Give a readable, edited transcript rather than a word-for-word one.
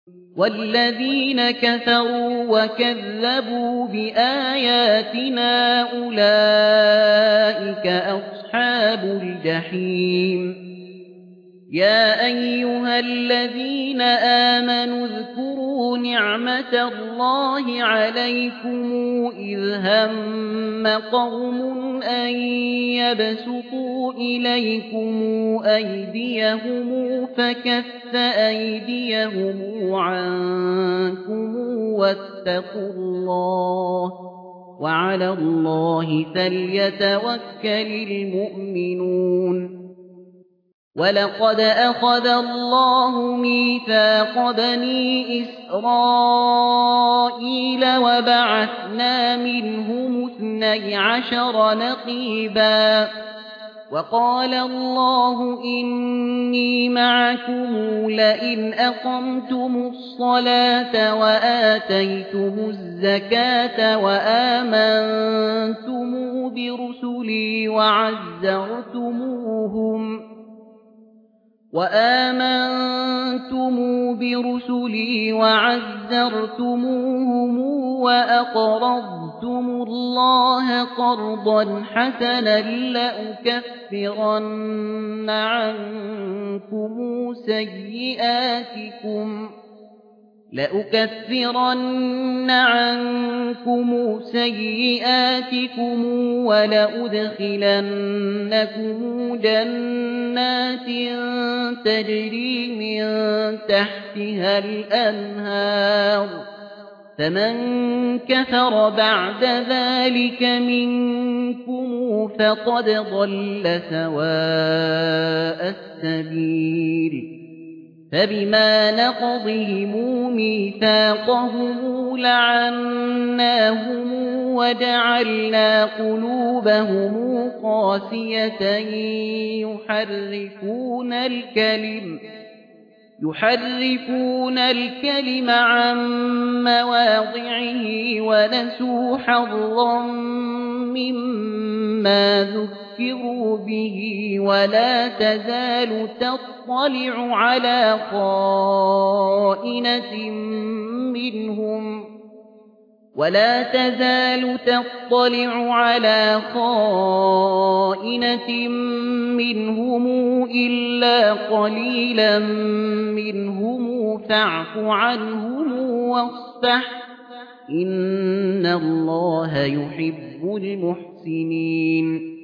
والذين كفروا وكذبوا بآياتنا أولئك أصحاب الجحيم يا أيها الذين آمنوا اذكروا نعمة الله عليكم إذ هم قوم أن يبسطوا إليكم أيديهم فكف أيديهم عنكم واتقوا الله وعلى الله فليتوكل المؤمنون ولقد أخذ الله ميثاق بني إسرائيل وبعثنا منهم 12 نقيبا وقال الله إني معكم لئن أقمتم الصلاة وآتيتم الزكاة وآمنتم برسلي وعزرتموهم وأقرضتم الله قرضا حسنا لأكفرن عنكم سيئاتكم ولأدخلنكم جنات تجري من تحتها الأنهار فمن كفر بعد ذلك منكم فقد ضل سواء السبيل فبما نقضهم ميثاقهم لعناهم وجعلنا قلوبهم قاسية يحرفون الكلم عن مواضعه ونسوا حظا مما ذكروا به ولا تزال تطلع على خائنة منهم إلا قليلا منهم فاعف عنهم واصفح إن الله يحب المحسنين